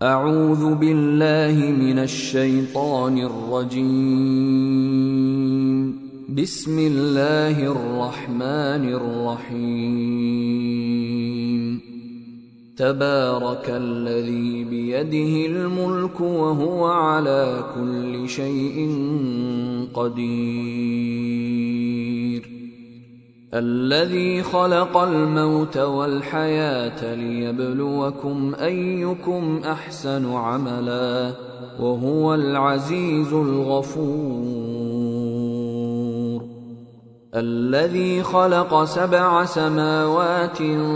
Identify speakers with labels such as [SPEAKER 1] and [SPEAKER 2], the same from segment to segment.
[SPEAKER 1] أعوذ بالله من الشيطان الرجيم. بسم الله الرحمن الرحيم. تبارك الذي بيده الملك وهو على كل شيء قدير. الذي خلق الموت والحياة ليبلوكم أيكم أحسن عملا وهو العزيز الغفور. الذي خلق 7 سماوات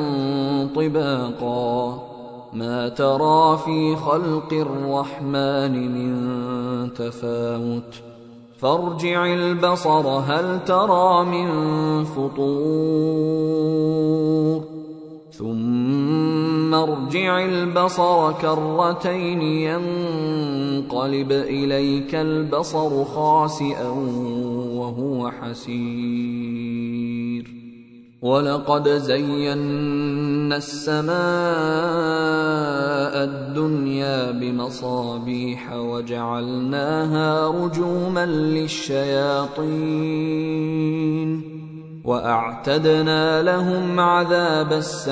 [SPEAKER 1] طباقا ما ترى في خلق الرحمن من تفاوت فارجع البصر هل ترى من فطور ثم ارجع البصر كرتين ينقلب إليك البصر خاسئا وهو حسير. ولقد زينا السماء الدنيا بمصابيح وجعلناها رجوما للشياطين وأعتدنا لهم عذاب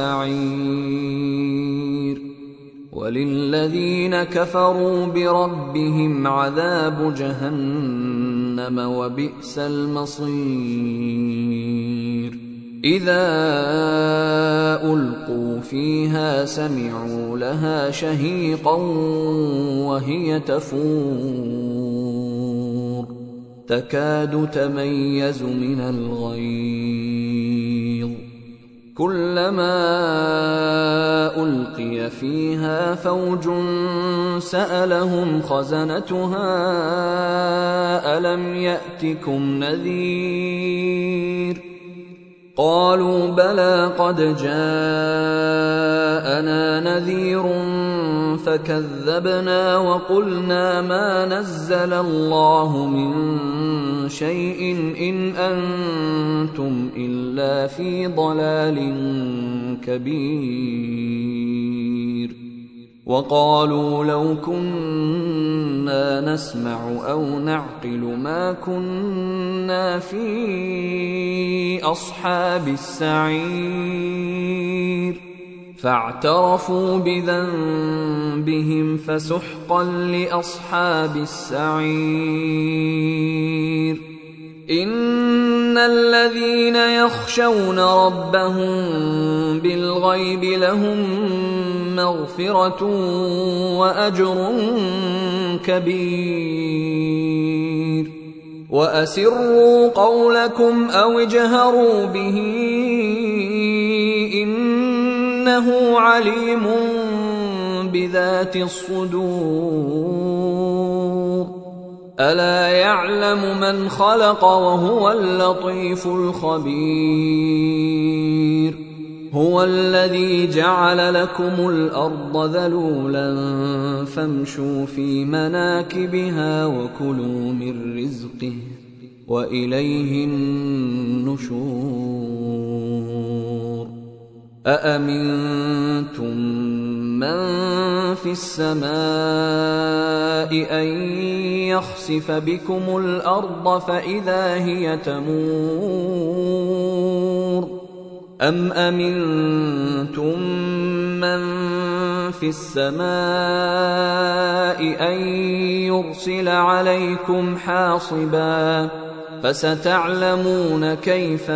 [SPEAKER 1] السعير. وللذين كفروا بربهم عذاب جهنم وبئس المصير. إذا ألقوا فيها سمعوا لها شهيقا وهي تفور تكاد تميز من الغيظ. كلما ألقي فيها فوج سألهم خزنتها ألم يأتكم نذير قالوا بلى قد جاءنا نذير فكذبنا وقلنا ما نزل الله من شيء إن أنتم إلا في ضلال كبير. وقالوا لو كنا نسمع أو نعقل ما كنا في أصحاب السعير فاعترفوا بذنبهم فسحقا لأصحاب السعير. إن الذين يخشون ربهم بالغيب لهم مغفرة وأجر كبير. وأسروا قولكم أو اجهروا به إنه عليم بذات الصدور. ألا يعلم من خلق وهو اللطيف الخبير. هو الذي جعل لكم الأرض ذلولا فامشوا في مناكبها وكلوا من رزقه وإليه النشور. أأمنتم من في السماء أن يخسف بكم الأرض فإذا هي تمور أم أمنتم من في السماء أن يرسل عليكم حاصبا فستعلمون كيف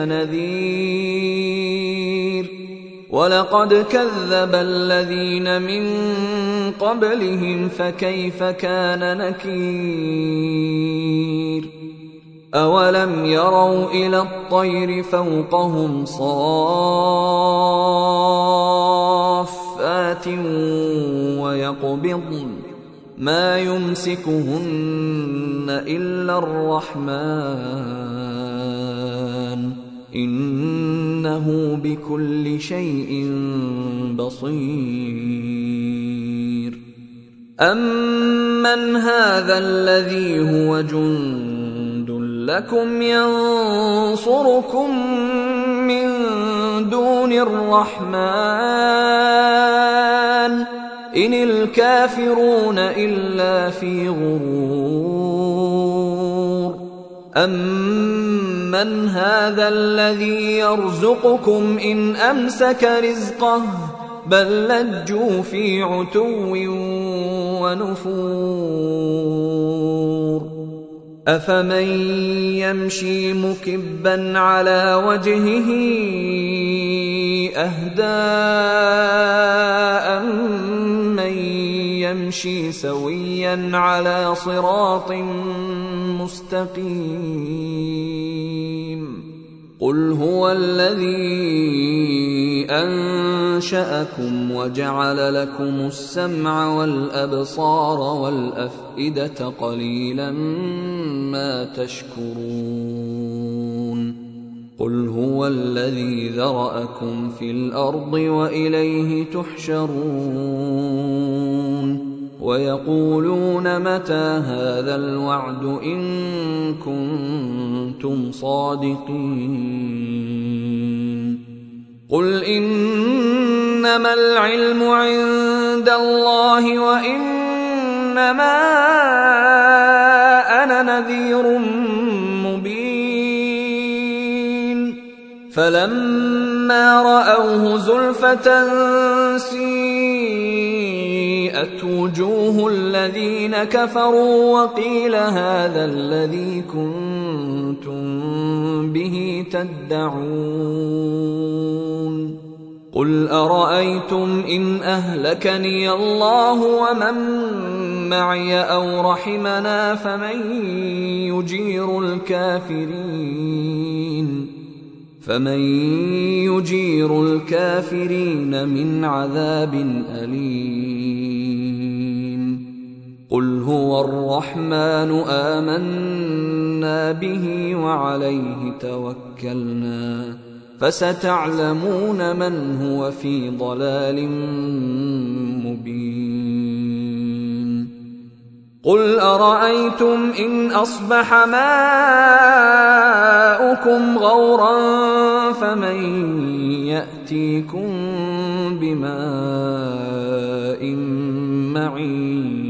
[SPEAKER 1] نذير. ولقد كذب الذين من قبلهم فكيف كان نكير. أولم يروا إلى الطير فوقهم صافات ويقبضن ما يمسكهن إلا الرحمن إنه بكل شيء بصير. أمن هذا الذي هو جند لكم ينصركم من دون الرحمن إن الكافرون إلا في غرور أمن هذا الذي يرزقكم إن أمسك رزقه بل لجوا في عتو ونفور أفمن يمشي مكبا على وجهه أهدى أمن يمشي سويا على صراط مستقيم قل هو الذي أنشأكم وجعل لكم السمع والأبصار والأفئدة قليلا ما تشكرون قل هو الذي ذرأكم في الأرض وإليه تحشرون ويقولون متى هذا الوعد إن كنتم صادقين قل إنما العلم عند الله وإنما أنا نذير مبين فلما رأوه زلفة سيئت وجوه الذين كفروا وقيل هذا الذي كنتم به تدعون قل أرأيتم إن أهلكني الله ومن معي أو رحمنا فمن يجير الكافرين من عذاب أليم قل هو الرحمن آمنا به وعليه توكلنا فستعلمون من هو في ضلال مبين قل أرأيتم إن أصبح ماؤكم غورا فمن يأتيكم بماء معين